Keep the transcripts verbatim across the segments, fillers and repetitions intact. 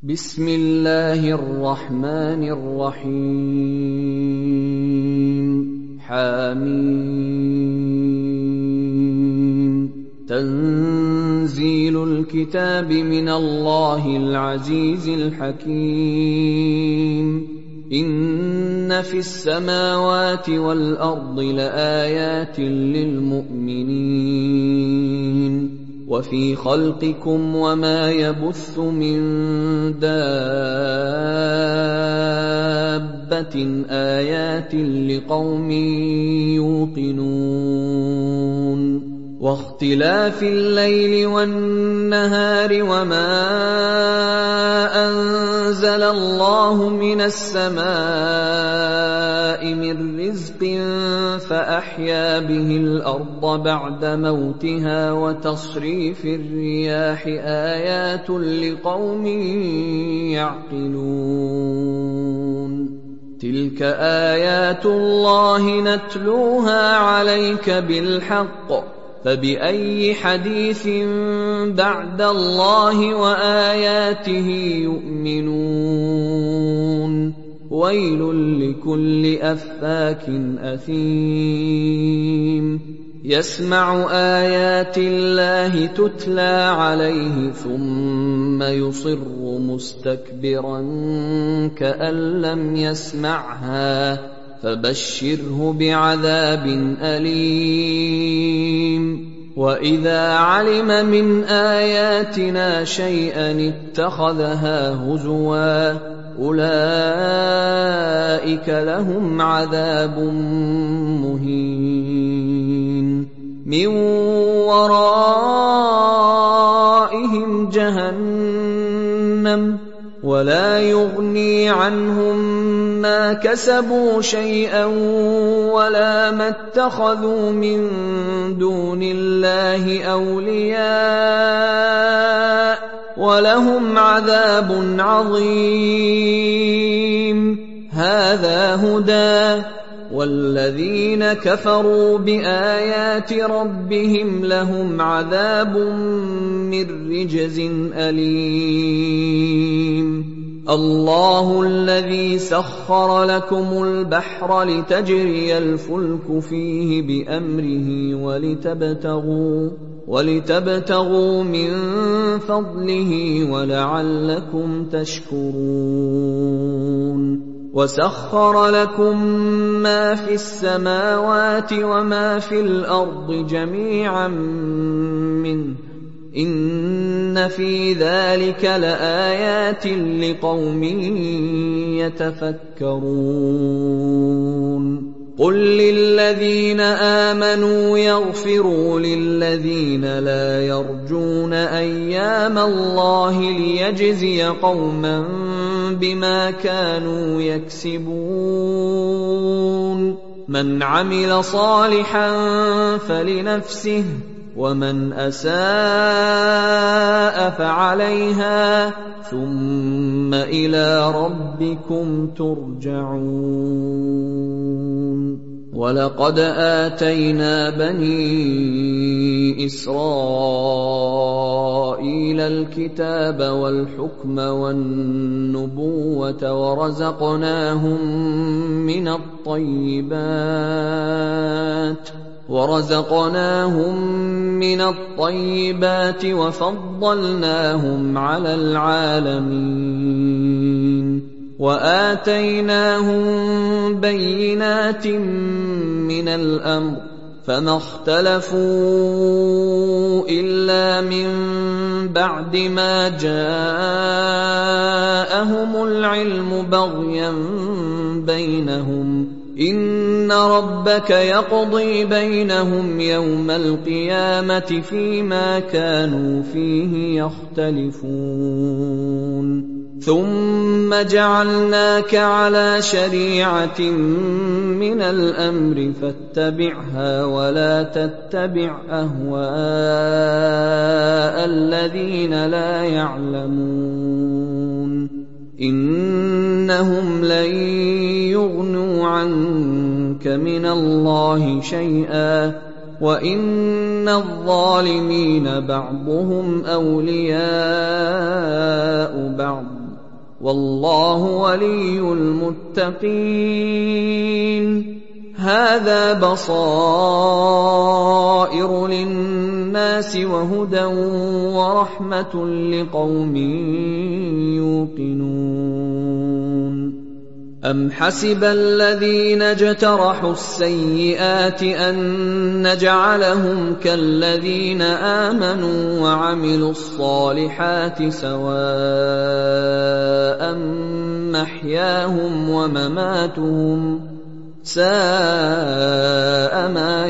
بسم الله الرحمن الرحيم حميم تنزيل الكتاب من الله العزيز الحكيم إن في السماوات والأرض لآيات للمؤمنين وفي خلقكم وما يبث من دابة آيات لقوم يوقنون واختلاف الليل والنهار وما أنزل الله من السماء من رزق فأحيا به الأرض بعد موتها وتصريف الرياح آيات لقوم يعقلون تلك آيات الله نتلوها عليك بالحق فبأي حديث بعد الله وآياته يؤمنون ويل لكل أفاك أثيم يسمع آيات الله تتلى عليه ثم يصر مستكبرا كأن لم يسمعها فبشره بعذاب أليم وإذا علم من آياتنا شيئا اتخذها هزوا أولئك لهم عذاب مهين من ورائهم جهنم ولا يغني عنهم ما كسبوا شيئا ولا ما اتخذوا من دون الله أولياء ولهم عذاب عظيم هذا هدى والذين كفروا بآيات ربهم لهم عذاب من رجز أليم الله الذي سخر لكم البحر لتجري الفلك فيه بأمره ولتبتغوا ولتبتغوا من فضله ولعلكم تشكرون وسخر لكم ما في السماوات وما في الأرض جميعا منه إن في ذلك لآيات لقوم يتفكرون قل للذين آمنوا يغفروا للذين لا يرجون أيام الله ليجزي قوما بما كانوا يكسبون من عمل صالحا فلنفسه ومن أساء فعليها ثم إلى ربكم ترجعون ولقد آتينا بني إسرائيل الكتاب والحكم والنبوة ورزقناهم من الطيبات ورزقناهم من الطيبات وفضلناهم على العالمين وآتيناهم بينات من الأمر فما اختلفوا إلا من بعد ما جاءهم العلم بغيا بينهم إن ربك يقضي بينهم يوم القيامة فيما كانوا فيه يختلفون ثم جعلناك على شريعة من الأمر فاتبعها ولا تتبع أهواء الذين لا يعلمون إنهم لن يغنوا عنك من الله شيئا وَإِنَّ الظَّالِمِينَ بَعْضُهُمْ أَوْلِيَاءُ بَعْضٍ والله ولي المتقين. هذا بصائر للناس وهدى ورحمة لقوم يوقنون. أم حسب الذين اجترحوا السيئات أن نجعلهم كالذين آمنوا وعملوا الصالحات سواء محياهم ومماتهم ساء ما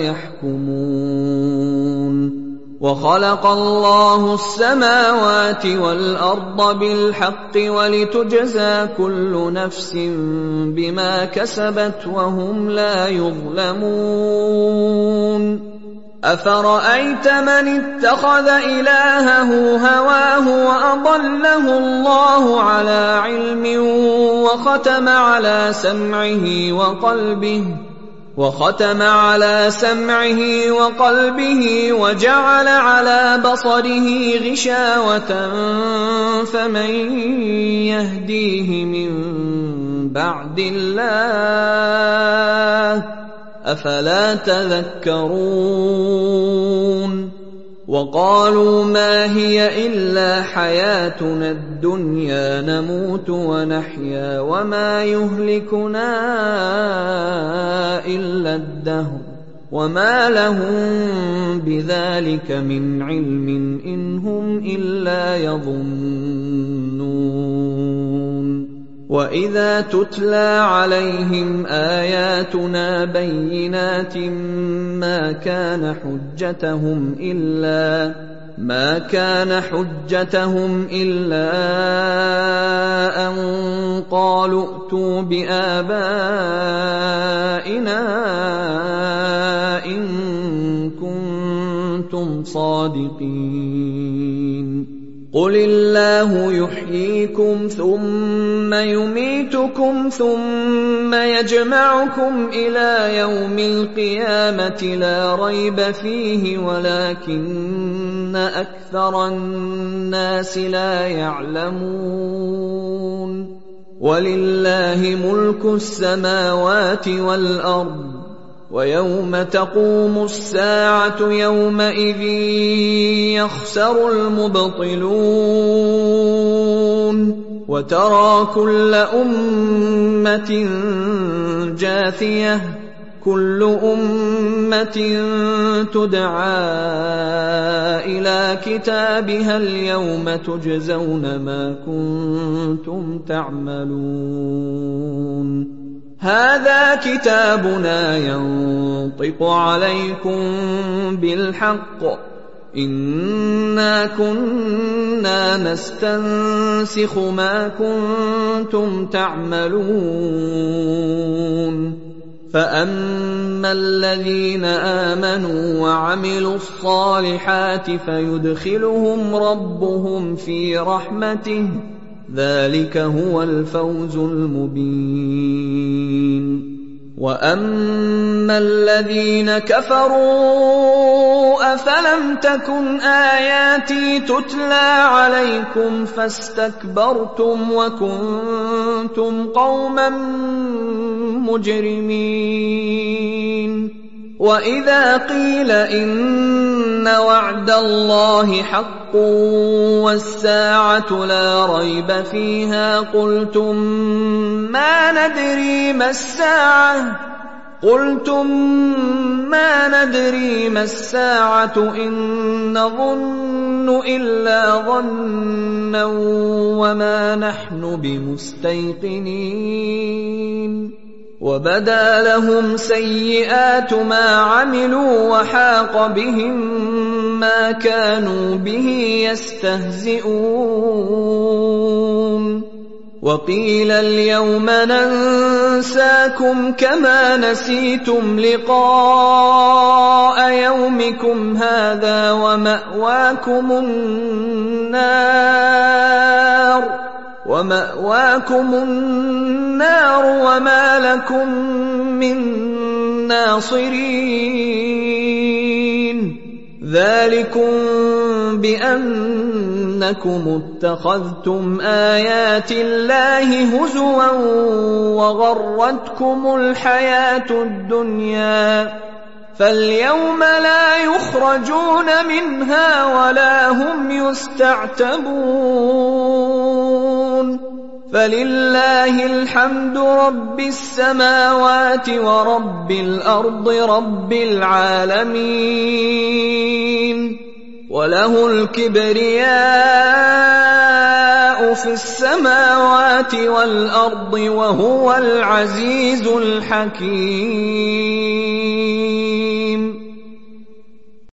يحكمون. وخلق الله السماوات والأرض بالحق ولتجزى كل نفس بما كسبت وهم لا يظلمون. أفرأيت من اتخذ إلهه هواه وأضله الله على علم وختم على سمعه وقلبه وختم على سمعه وقلبه وجعل على بصره غشاوة فمن يهديه من بعد الله أفلا تذكرون. وقالوا ما هي إلا حياتنا الدنيا نموت ونحيا وما يهلكنا إلا الدهر وما لهم بذلك من علم إن هم إلا يظنون. وإذا تتلى عليهم آياتنا بينات ما كان حجتهم إلا ما كان حجتهم إلا أن قالوا ائتوا بآبائنا إن كنتم صادقين. قل الله يحييكم ثم يميتكم ثم يجمعكم إلى يوم القيامة لا ريب فيه ولكن أكثر الناس لا يعلمون. ولله ملك السماوات والأرض ويوم تقوم الساعة يومئذ يخسر المبطلون. وترى كل أمة جاثية كل أمة تدعى إلى كتابها اليوم تجزون ما كنتم تعملون. هذا كتابنا ينطق عليكم بالحق إنا كنا نستنسخ ما كنتم تعملون. فأما الذين آمنوا وعملوا الصالحات فيدخلهم ربهم في رحمته ذلك هو الفوز المبين. وأما الذين كفروا أفلم تكن آياتي تتلى عليكم فاستكبرتم وكنتم قوما مجرمين. وإذا قيل إن وعد الله حق والساعة لا ريب فيها قلتم ما ندري ما الساعة قلتم ما ندري ما الساعة إن نظن إلا ظنا وما نحن بمستيقنين. وبدا لهم سيئات ما عملوا وحاق بهم ما كانوا به يستهزئون. وقيل اليوم ننساكم كما نسيتم لقاء يومكم هذا ومأواكم النار ومأواكم النار وما لكم من ناصرين. ذلكم بأنكم اتخذتم آيات الله هزوا وغرتكم الحياة الدنيا فاليوم لا يخرجون منها ولا هم يستعتبون فلله الحمد رب السماوات ورب الأرض رب العالمين وله الكبرياء في السماوات والأرض وهو العزيز الحكيم.